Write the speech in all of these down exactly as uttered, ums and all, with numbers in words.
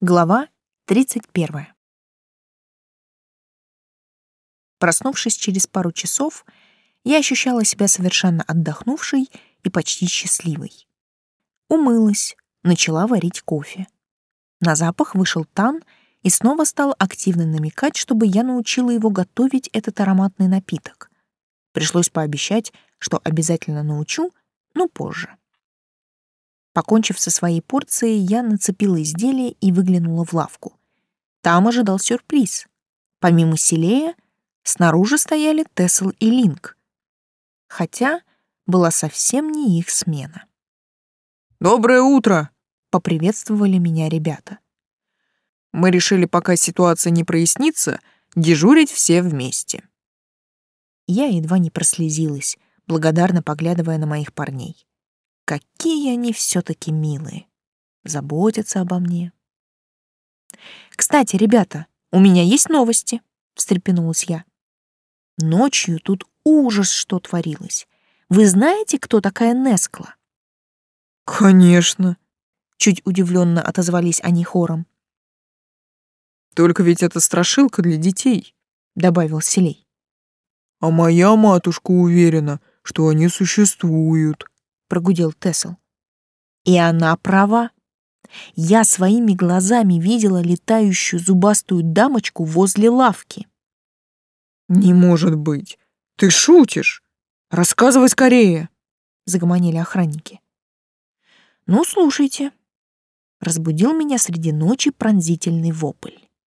Глава тридцать первая. Проснувшись через пару часов, я ощущала себя совершенно отдохнувшей и почти счастливой. Умылась, начала варить кофе. На запах вышел Тан и снова стал активно намекать, чтобы я научила его готовить этот ароматный напиток. Пришлось пообещать, что обязательно научу, но позже. Покончив со своей порцией, я нацепила изделие и выглянула в лавку. Там ожидал сюрприз. Помимо Селея, снаружи стояли Тесл и Линк. Хотя была совсем не их смена. «Доброе утро!» — поприветствовали меня ребята. «Мы решили, пока ситуация не прояснится, дежурить все вместе». Я едва не прослезилась, благодарно поглядывая на моих парней. Какие они все-таки милые. Заботятся обо мне. «Кстати, ребята, у меня есть новости», — встрепенулась я. «Ночью тут ужас, что творилось. Вы знаете, кто такая Нескла?» «Конечно», — чуть удивленно отозвались они хором. «Только ведь это страшилка для детей», — добавил Селей. «А моя матушка уверена, что они существуют», — прогудел Тесл. И она права. Я своими глазами видела летающую зубастую дамочку возле лавки. «Не может быть! Ты шутишь! Рассказывай скорее!» — загомонили охранники. «Ну, слушайте». Разбудил меня среди ночи пронзительный вопль.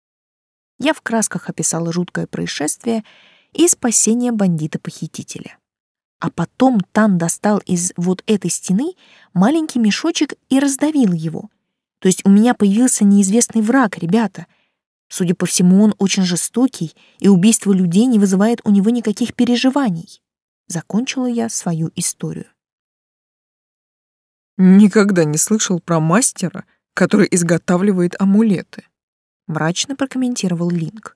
Я в красках описала жуткое происшествие и спасение бандита-похитителя. А потом Тан достал из вот этой стены маленький мешочек и раздавил его. То есть у меня появился неизвестный враг, ребята. Судя по всему, он очень жестокий, и убийство людей не вызывает у него никаких переживаний. Закончила я свою историю. «Никогда не слышал про мастера, который изготавливает амулеты», — мрачно прокомментировал Линк.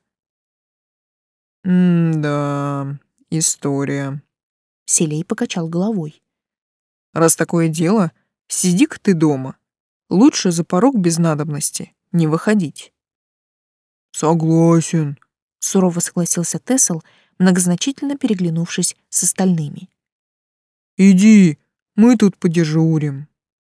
«М-да, история». Селей покачал головой. «Раз такое дело, сиди-ка ты дома. Лучше за порог без надобности не выходить». «Согласен», — сурово согласился Тесл, многозначительно переглянувшись с остальными. «Иди, мы тут подежурим».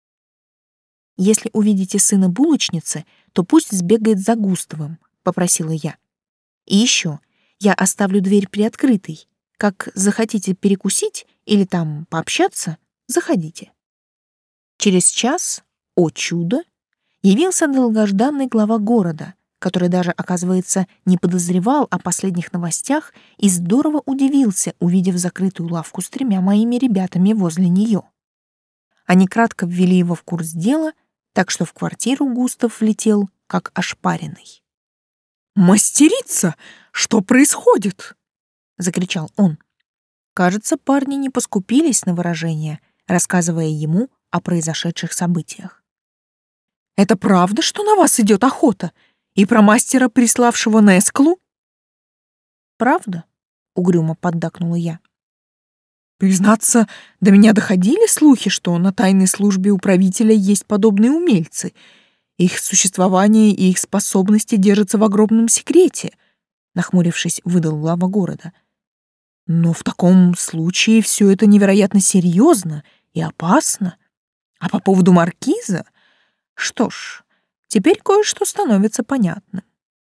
«Если увидите сына булочницы, то пусть сбегает за Густавом», — попросила я. «И еще, я оставлю дверь приоткрытой. Как захотите перекусить или там пообщаться, заходите». Через час, о чудо, явился долгожданный глава города, который даже, оказывается, не подозревал о последних новостях и здорово удивился, увидев закрытую лавку с тремя моими ребятами возле нее. Они кратко ввели его в курс дела, так что в квартиру Густав влетел, как ошпаренный. «Мастерица, что происходит?» — закричал он. Кажется, парни не поскупились на выражения, рассказывая ему о произошедших событиях. «Это правда, что на вас идет охота? И про мастера, приславшего Несклу?» «Правда?» — угрюмо поддакнула я. «Признаться, до меня доходили слухи, что на тайной службе у правителя есть подобные умельцы. Их существование и их способности держатся в огромном секрете», — нахмурившись, выдал глава города. «Но в таком случае все это невероятно серьезно и опасно. А по поводу маркиза? Что ж, теперь кое-что становится понятным».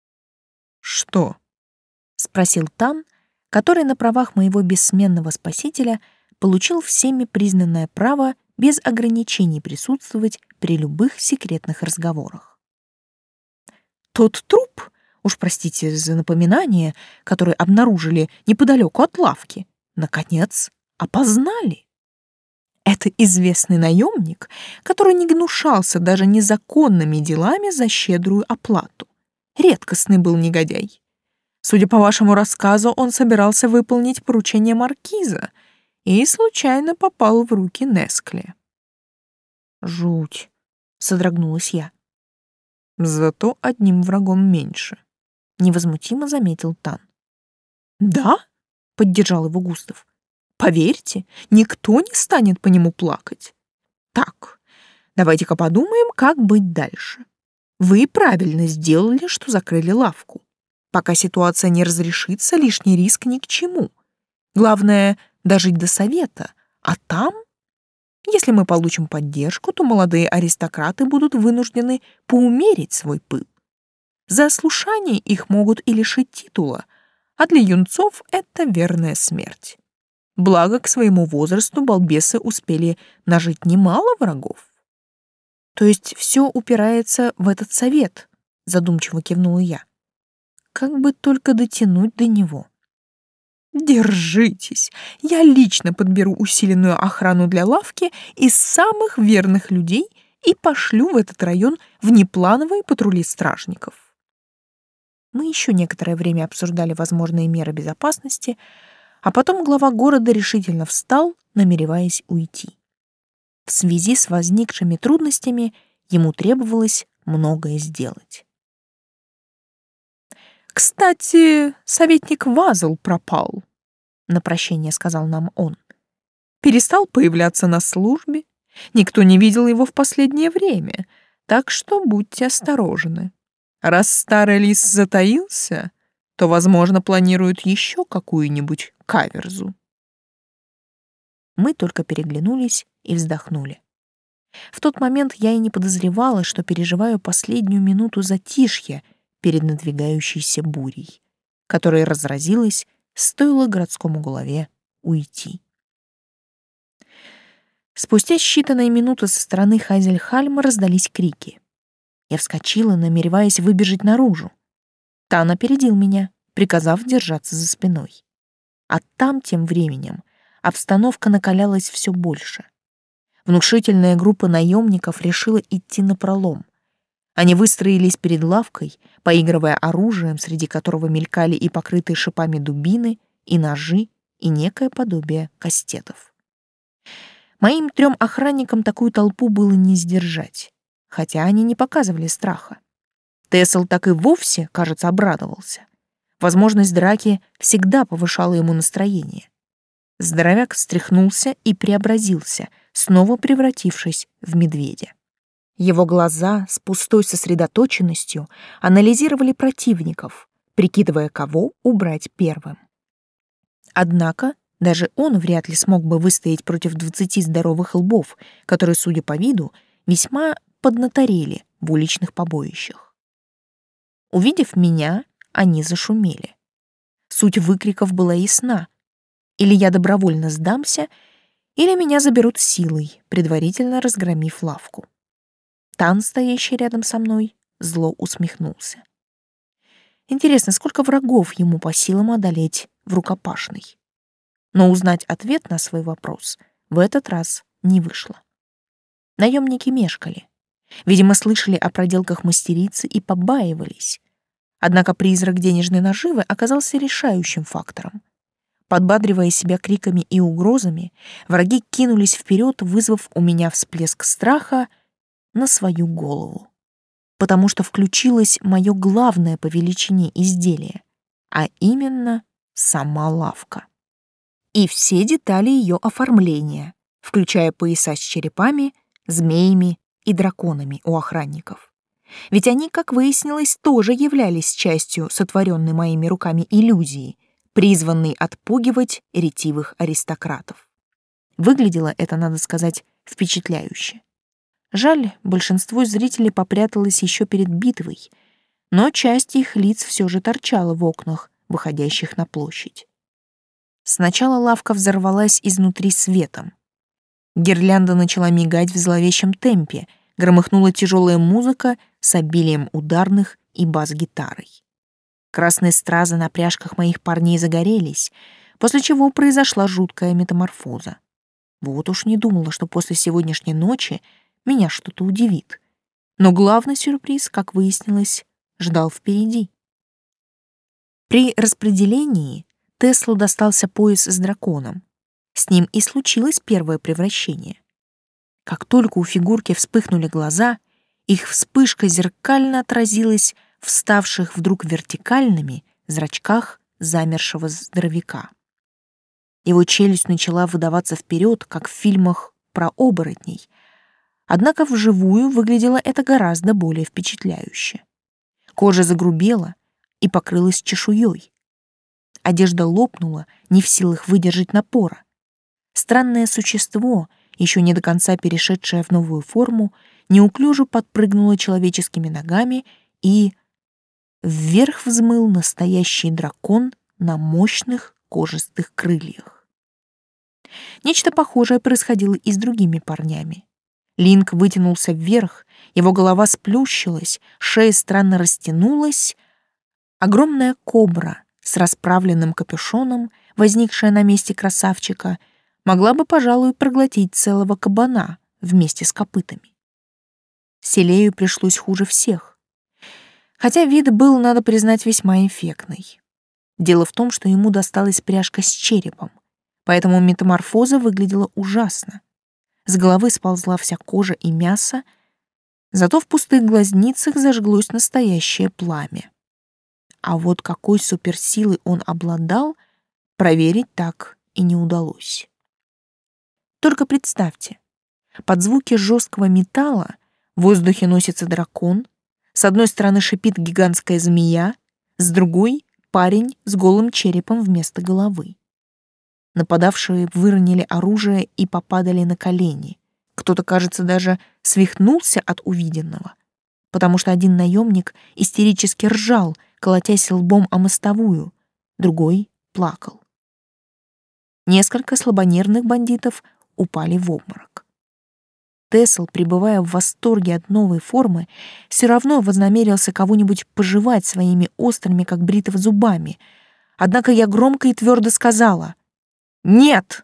«Что?» — спросил Тан, который на правах моего бессменного спасителя получил всеми признанное право без ограничений присутствовать при любых секретных разговорах. «Тот труп, уж простите за напоминание, который обнаружили неподалеку от лавки, наконец опознали. Это известный наемник, который не гнушался даже незаконными делами за щедрую оплату. Редкостный был негодяй. Судя по вашему рассказу, он собирался выполнить поручение маркиза и случайно попал в руки Нескле». «Жуть!» — содрогнулась я. «Зато одним врагом меньше», — невозмутимо заметил Тан. «Да?» — поддержал его Густав. «Поверьте, никто не станет по нему плакать. Так, давайте-ка подумаем, как быть дальше. Вы правильно сделали, что закрыли лавку. Пока ситуация не разрешится, лишний риск ни к чему. Главное — дожить до совета, а там, если мы получим поддержку, то молодые аристократы будут вынуждены поумерить свой пыл. За ослушание их могут и лишить титула, а для юнцов это верная смерть. Благо, к своему возрасту балбесы успели нажить немало врагов. То есть все упирается в этот совет, задумчиво кивнула я. Как бы только дотянуть до него. Держитесь, я лично подберу усиленную охрану для лавки из самых верных людей и пошлю в этот район внеплановые патрули стражников. Мы еще некоторое время обсуждали возможные меры безопасности, а потом глава города решительно встал, намереваясь уйти. В связи с возникшими трудностями ему требовалось многое сделать. «Кстати, советник Вазл пропал», — на прощение сказал нам он. «Перестал появляться на службе, никто не видел его в последнее время, так что будьте осторожны. Раз старый лис затаился, то, возможно, планирует еще какую-нибудь каверзу». Мы только переглянулись и вздохнули. В тот момент я и не подозревала, что переживаю последнюю минуту затишья перед надвигающейся бурей, которая разразилась, стоило городскому голове уйти. Спустя считанные минуты со стороны Хайзельхальма раздались крики. Я вскочила, намереваясь выбежать наружу. Тан опередил меня, приказав держаться за спиной. А там, тем временем, обстановка накалялась все больше. Внушительная группа наемников решила идти напролом. Они выстроились перед лавкой, поигрывая оружием, среди которого мелькали и покрытые шипами дубины, и ножи, и некое подобие кастетов. Моим трем охранникам такую толпу было не сдержать, хотя они не показывали страха. Тесл так и вовсе, кажется, обрадовался. Возможность драки всегда повышала ему настроение. Здоровяк встряхнулся и преобразился, снова превратившись в медведя. Его глаза с пустой сосредоточенностью анализировали противников, прикидывая, кого убрать первым. Однако даже он вряд ли смог бы выстоять против двадцати здоровых лбов, которые, судя по виду, весьма поднаторели в уличных побоищах. Увидев меня, они зашумели. Суть выкриков была ясна. Или я добровольно сдамся, или меня заберут силой, предварительно разгромив лавку. Тан, стоящий рядом со мной, зло усмехнулся. Интересно, сколько врагов ему по силам одолеть в рукопашной? Но узнать ответ на свой вопрос в этот раз не вышло. Наемники мешкали. Видимо, слышали о проделках мастерицы и побаивались. Однако призрак денежной наживы оказался решающим фактором. Подбадривая себя криками и угрозами, враги кинулись вперед, вызвав у меня всплеск страха на свою голову. Потому что включилось мое главное по величине изделие, а именно сама лавка. И все детали ее оформления, включая пояса с черепами, змеями и драконами у охранников. Ведь они, как выяснилось, тоже являлись частью сотворенной моими руками иллюзии, призванной отпугивать ретивых аристократов. Выглядело это, надо сказать, впечатляюще. Жаль, большинство зрителей попряталось еще перед битвой, но часть их лиц все же торчала в окнах, выходящих на площадь. Сначала лавка взорвалась изнутри светом. Гирлянда начала мигать в зловещем темпе, громыхнула тяжелая музыка с обилием ударных и бас-гитарой. Красные стразы на пряжках моих парней загорелись, после чего произошла жуткая метаморфоза. Вот уж не думала, что после сегодняшней ночи меня что-то удивит. Но главный сюрприз, как выяснилось, ждал впереди. При распределении Теслу достался пояс с драконом. С ним и случилось первое превращение. Как только у фигурки вспыхнули глаза, их вспышка зеркально отразилась в ставших вдруг вертикальными зрачках замершего здоровяка. Его челюсть начала выдаваться вперед, как в фильмах про оборотней, Однако вживую выглядело это гораздо более впечатляюще. Кожа загрубела и покрылась чешуей. Одежда лопнула, не в силах выдержать напора. Странное существо, еще не до конца перешедшее в новую форму, неуклюже подпрыгнуло человеческими ногами и вверх взмыл настоящий дракон на мощных кожистых крыльях. Нечто похожее происходило и с другими парнями. Линк вытянулся вверх, его голова сплющилась, шея странно растянулась. Огромная кобра с расправленным капюшоном, возникшая на месте красавчика, могла бы, пожалуй, проглотить целого кабана вместе с копытами. Селею пришлось хуже всех. Хотя вид был, надо признать, весьма эффектный. Дело в том, что ему досталась пряжка с черепом, поэтому метаморфоза выглядела ужасно. С головы сползла вся кожа и мясо, зато в пустых глазницах зажглось настоящее пламя. А вот какой суперсилой он обладал, проверить так и не удалось. Только представьте, под звуки жесткого металла в воздухе носится дракон, с одной стороны шипит гигантская змея, с другой — парень с голым черепом вместо головы. Нападавшие выронили оружие и попадали на колени. Кто-то, кажется, даже свихнулся от увиденного, потому что один наемник истерически ржал, колотясь лбом о мостовую, другой плакал. Несколько слабонервных бандитов упали в обморок. Тесл, пребывая в восторге от новой формы, все равно вознамерился кого-нибудь пожевать своими острыми, как бритва, зубами. Однако я громко и твердо сказала: «Нет!»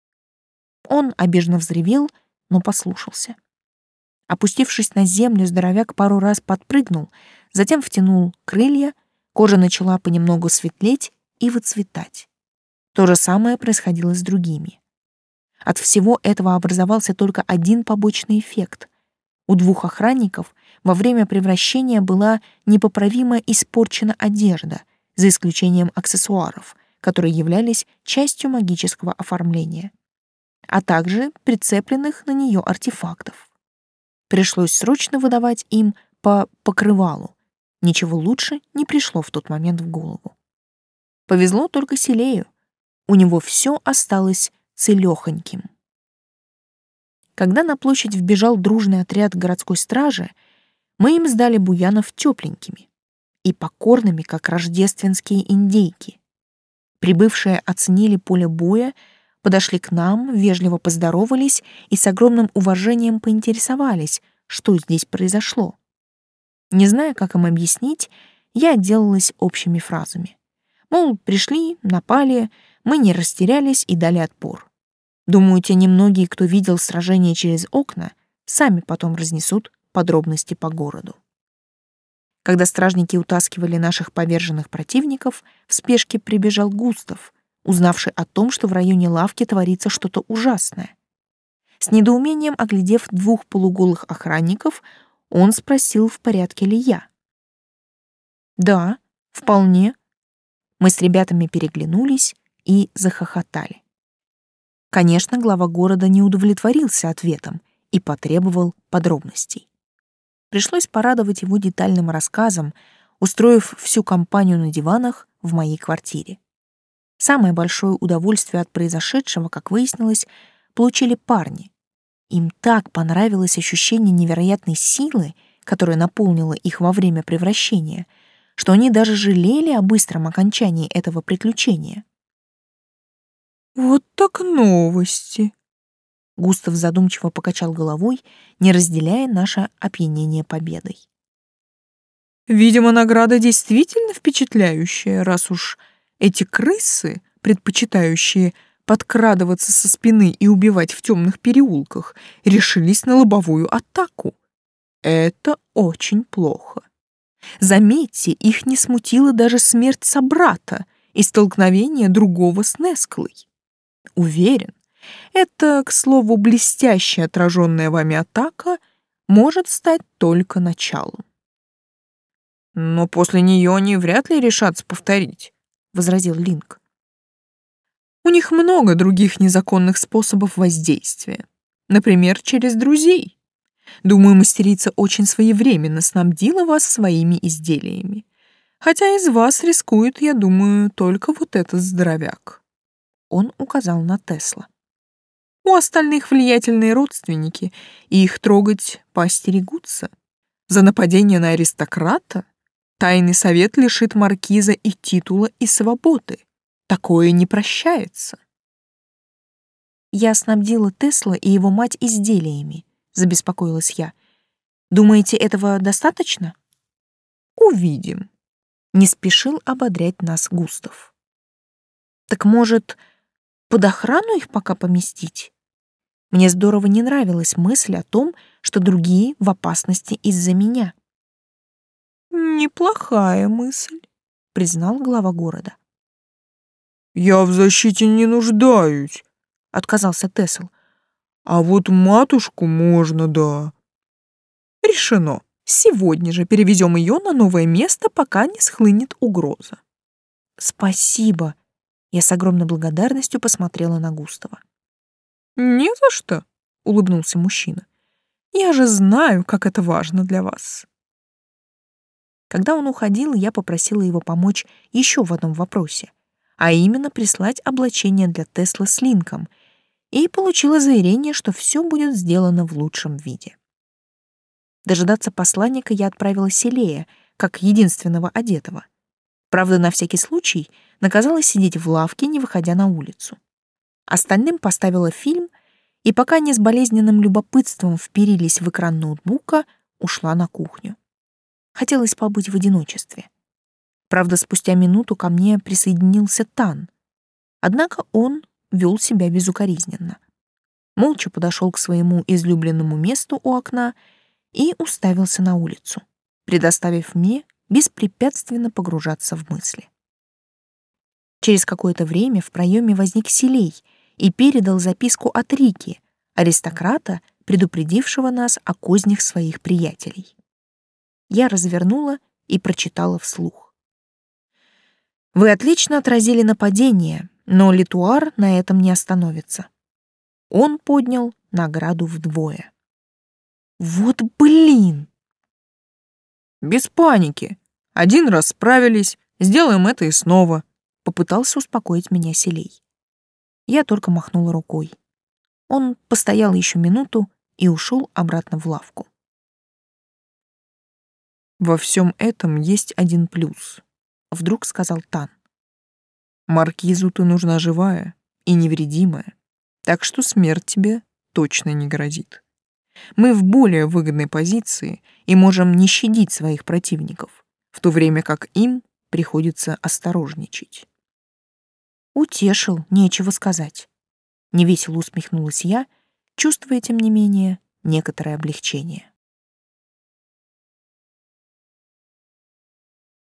Он обиженно взревел, но послушался. Опустившись на землю, здоровяк пару раз подпрыгнул, затем втянул крылья, кожа начала понемногу светлеть и выцветать. То же самое происходило с другими. От всего этого образовался только один побочный эффект. У двух охранников во время превращения была непоправимо испорчена одежда, за исключением аксессуаров, которые являлись частью магического оформления, а также прицепленных на нее артефактов. Пришлось срочно выдавать им по покрывалу. Ничего лучше не пришло в тот момент в голову. Повезло только Селею. У него все осталось целёхоньким. Когда на площадь вбежал дружный отряд городской стражи, мы им сдали буянов тепленькими и покорными, как рождественские индейки. Прибывшие оценили поле боя, подошли к нам, вежливо поздоровались и с огромным уважением поинтересовались, что здесь произошло. Не зная, как им объяснить, я отделалась общими фразами. Мол, пришли, напали, мы не растерялись и дали отпор. Думаю, те немногие, кто видел сражение через окна, сами потом разнесут подробности по городу. Когда стражники утаскивали наших поверженных противников, в спешке прибежал Густав, узнавший о том, что в районе лавки творится что-то ужасное. С недоумением оглядев двух полуголых охранников, он спросил, в порядке ли я. «Да, вполне». Мы с ребятами переглянулись и захохотали. Конечно, глава города не удовлетворился ответом и потребовал подробностей. Пришлось порадовать его детальным рассказом, устроив всю компанию на диванах в моей квартире. Самое большое удовольствие от произошедшего, как выяснилось, получили парни. Им так понравилось ощущение невероятной силы, которая наполнила их во время превращения, что они даже жалели о быстром окончании этого приключения. «Вот так новости!» Густав задумчиво покачал головой, не разделяя наше опьянение победой. «Видимо, награда действительно впечатляющая, раз уж эти крысы, предпочитающие подкрадываться со спины и убивать в темных переулках, решились на лобовую атаку. Это очень плохо. Заметьте, их не смутила даже смерть собрата и столкновение другого с Несклой. Уверен, это, к слову, блестяще отраженная вами атака может стать только началом. «Но после нее они вряд ли решатся повторить», — возразил Линк. «У них много других незаконных способов воздействия. Например, через друзей. Думаю, мастерица очень своевременно снабдила вас своими изделиями. Хотя из вас рискует, я думаю, только вот этот здоровяк. Он указал на Тесла. У остальных влиятельные родственники, и их трогать поостерегутся. За нападение на аристократа тайный совет лишит маркиза и титула, и свободы. Такое не прощается. Я снабдила Тесла и его мать изделиями, забеспокоилась я. Думаете, этого достаточно? Увидим. Не спешил ободрять нас Густав. Так может, под охрану их пока поместить? Мне здорово не нравилась мысль о том, что другие в опасности из-за меня. Неплохая мысль, признал глава города. Я в защите не нуждаюсь, отказался Тесл. А вот матушку можно, да. Решено. Сегодня же перевезем ее на новое место, пока не схлынет угроза. Спасибо. Я с огромной благодарностью посмотрела на Густава. Не за что, улыбнулся мужчина. Я же знаю, как это важно для вас. Когда он уходил, я попросила его помочь еще в одном вопросе, а именно прислать облачение для Тесла с линком, и получила заверение, что все будет сделано в лучшем виде. Дожидаться посланника я отправила Селея, как единственного одетого. Правда, на всякий случай наказала сидеть в лавке, не выходя на улицу. Остальным поставила фильм, и пока они с болезненным любопытством вперились в экран ноутбука, ушла на кухню. Хотелось побыть в одиночестве. Правда, спустя минуту ко мне присоединился Тан. Однако он вел себя безукоризненно. Молча подошел к своему излюбленному месту у окна и уставился на улицу, предоставив мне беспрепятственно погружаться в мысли. Через какое-то время в проеме возник Селей и передал записку от Рики, аристократа, предупредившего нас о кознях своих приятелей. Я развернула и прочитала вслух. «Вы отлично отразили нападение, но Летуар на этом не остановится. Он поднял награду вдвое». Вот блин! Без паники. Один раз справились, сделаем это и снова. Попытался успокоить меня Селей. Я только махнула рукой. Он постоял еще минуту и ушел обратно в лавку. «Во всем этом есть один плюс», — вдруг сказал Тан. «Маркизу ты нужна живая и невредимая, так что смерть тебе точно не грозит. Мы в более выгодной позиции и можем не щадить своих противников, в то время как им приходится осторожничать». Утешил, нечего сказать. Невесело усмехнулась я, чувствуя, тем не менее, некоторое облегчение.